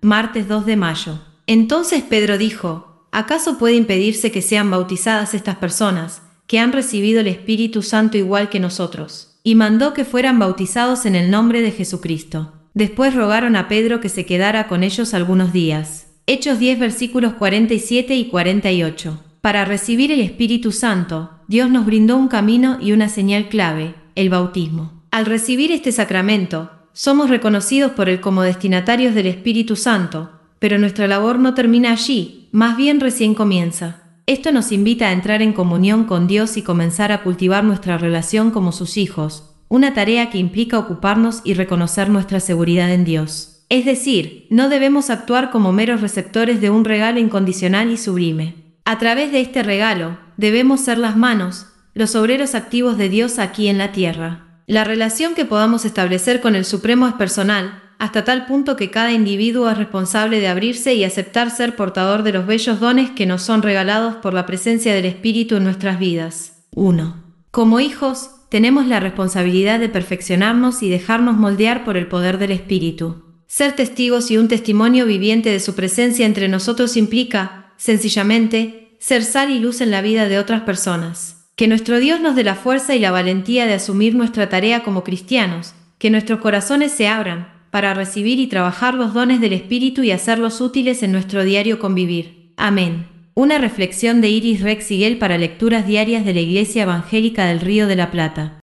martes 2 de mayo. Entonces Pedro dijo: ¿acaso puede impedirse que sean bautizadas estas personas, que han recibido el Espíritu Santo igual que nosotros? Y mandó que fueran bautizados en el nombre de Jesucristo. Después rogaron a Pedro que se quedara con ellos algunos días. Hechos 10 versículos 47 y 48. Para recibir el Espíritu Santo, Dios nos brindó un camino y una señal clave: el bautismo. Al recibir este sacramento, somos reconocidos por Él como destinatarios del Espíritu Santo, pero nuestra labor no termina allí, más bien recién comienza. Esto nos invita a entrar en comunión con Dios y comenzar a cultivar nuestra relación como sus hijos, una tarea que implica ocuparnos y reconocer nuestra seguridad en Dios. Es decir, no debemos actuar como meros receptores de un regalo incondicional y sublime. A través de este regalo, debemos ser las manos, los obreros activos de Dios aquí en la tierra. La relación que podamos establecer con el Supremo es personal, hasta tal punto que cada individuo es responsable de abrirse y aceptar ser portador de los bellos dones que nos son regalados por la presencia del Espíritu en nuestras vidas. 1. Como hijos, tenemos la responsabilidad de perfeccionarnos y dejarnos moldear por el poder del Espíritu. Ser testigos y un testimonio viviente de su presencia entre nosotros implica, sencillamente, ser sal y luz en la vida de otras personas. Que nuestro Dios nos dé la fuerza y la valentía de asumir nuestra tarea como cristianos, que nuestros corazones se abran para recibir y trabajar los dones del Espíritu y hacerlos útiles en nuestro diario convivir. Amén. Una reflexión de Iris Rex Siguel para lecturas diarias de la Iglesia Evangélica del Río de la Plata.